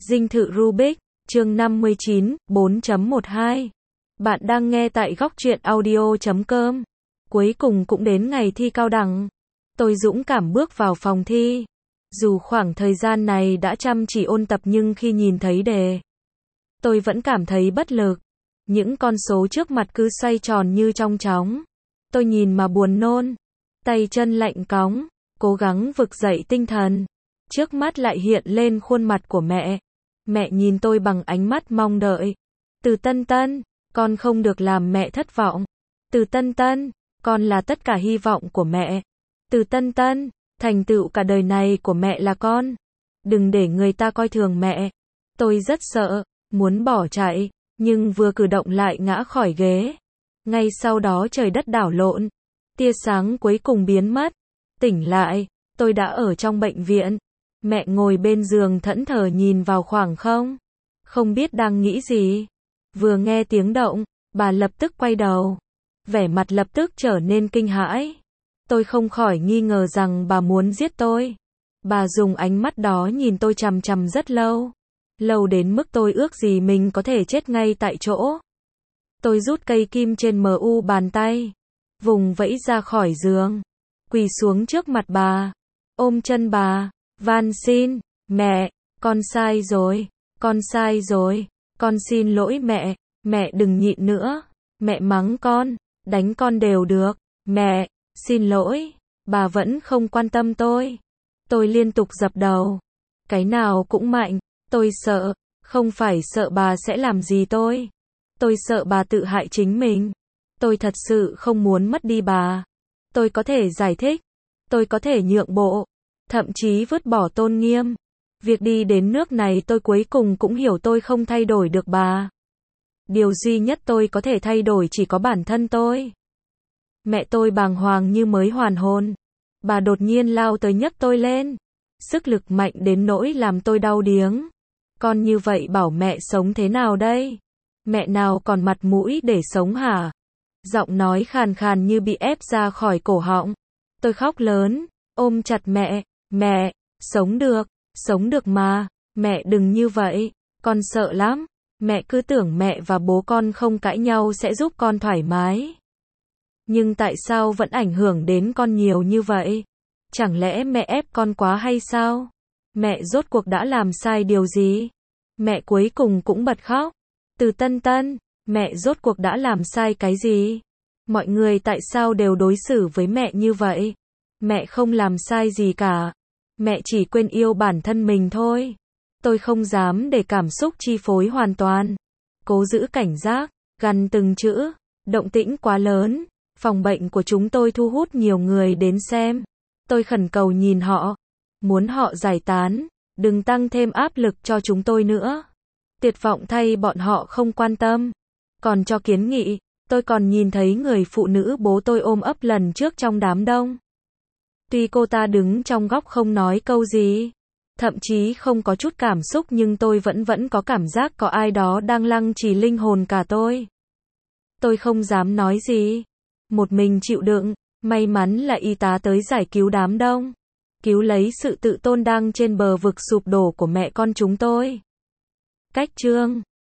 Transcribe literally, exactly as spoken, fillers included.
Dinh thự Rubik, chương năm mươi chín, bốn chấm mười hai. Bạn đang nghe tại góc truyện audio chấm com. Cuối cùng cũng đến ngày thi cao đẳng. Tôi dũng cảm bước vào phòng thi. Dù khoảng thời gian này đã chăm chỉ ôn tập nhưng khi nhìn thấy đề, tôi vẫn cảm thấy bất lực. Những con số trước mặt cứ xoay tròn như trong chóng. Tôi nhìn mà buồn nôn. Tay chân lạnh cóng. Cố gắng vực dậy tinh thần. Trước mắt lại hiện lên khuôn mặt của mẹ. Mẹ nhìn tôi bằng ánh mắt mong đợi. Từ Tân Tân, con không được làm mẹ thất vọng. Từ Tân Tân, con là tất cả hy vọng của mẹ. Từ Tân Tân, thành tựu cả đời này của mẹ là con. Đừng để người ta coi thường mẹ. Tôi rất sợ, muốn bỏ chạy, nhưng vừa cử động lại ngã khỏi ghế. Ngay sau đó trời đất đảo lộn. Tia sáng cuối cùng biến mất. Tỉnh lại, tôi đã ở trong bệnh viện. Mẹ ngồi bên giường thẫn thờ nhìn vào khoảng không. Không biết đang nghĩ gì. Vừa nghe tiếng động, bà lập tức quay đầu. Vẻ mặt lập tức trở nên kinh hãi. Tôi không khỏi nghi ngờ rằng bà muốn giết tôi. Bà dùng ánh mắt đó nhìn tôi chằm chằm rất lâu. Lâu đến mức tôi ước gì mình có thể chết ngay tại chỗ. Tôi rút cây kim trên mu bàn tay. Vùng vẫy ra khỏi giường. Quỳ xuống trước mặt bà. Ôm chân bà. Van xin, mẹ, con sai rồi, con sai rồi, con xin lỗi mẹ, mẹ đừng nhịn nữa, mẹ mắng con, đánh con đều được, mẹ, xin lỗi, bà vẫn không quan tâm tôi. Tôi liên tục dập đầu, cái nào cũng mạnh, tôi sợ, không phải sợ bà sẽ làm gì tôi, tôi sợ bà tự hại chính mình, tôi thật sự không muốn mất đi bà, tôi có thể giải thích, tôi có thể nhượng bộ. Thậm chí vứt bỏ tôn nghiêm. Việc đi đến nước này tôi cuối cùng cũng hiểu tôi không thay đổi được bà. Điều duy nhất tôi có thể thay đổi chỉ có bản thân tôi. Mẹ tôi bàng hoàng như mới hoàn hồn. Bà đột nhiên lao tới nhấc tôi lên. Sức lực mạnh đến nỗi làm tôi đau điếng. Con như vậy bảo mẹ sống thế nào đây? Mẹ nào còn mặt mũi để sống hả? Giọng nói khàn khàn như bị ép ra khỏi cổ họng. Tôi khóc lớn, ôm chặt mẹ. Mẹ, sống được, sống được mà, mẹ đừng như vậy, con sợ lắm, mẹ cứ tưởng mẹ và bố con không cãi nhau sẽ giúp con thoải mái. Nhưng tại sao vẫn ảnh hưởng đến con nhiều như vậy? Chẳng lẽ mẹ ép con quá hay sao? Mẹ rốt cuộc đã làm sai điều gì? Mẹ cuối cùng cũng bật khóc. Từ Tân Tân, mẹ rốt cuộc đã làm sai cái gì? Mọi người tại sao đều đối xử với mẹ như vậy? Mẹ không làm sai gì cả. Mẹ chỉ quên yêu bản thân mình thôi. Tôi không dám để cảm xúc chi phối hoàn toàn. Cố giữ cảnh giác, gằn từng chữ. Động tĩnh quá lớn. Phòng bệnh của chúng tôi thu hút nhiều người đến xem. Tôi khẩn cầu nhìn họ. Muốn họ giải tán. Đừng tăng thêm áp lực cho chúng tôi nữa. Tuyệt vọng thay bọn họ không quan tâm. Còn cho kiến nghị, tôi còn nhìn thấy người phụ nữ bố tôi ôm ấp lần trước trong đám đông. Tuy cô ta đứng trong góc không nói câu gì, thậm chí không có chút cảm xúc nhưng tôi vẫn vẫn có cảm giác có ai đó đang lăng trì linh hồn cả tôi. Tôi không dám nói gì. Một mình chịu đựng, may mắn là y tá tới giải cứu đám đông. Cứu lấy sự tự tôn đang trên bờ vực sụp đổ của mẹ con chúng tôi. Cách chương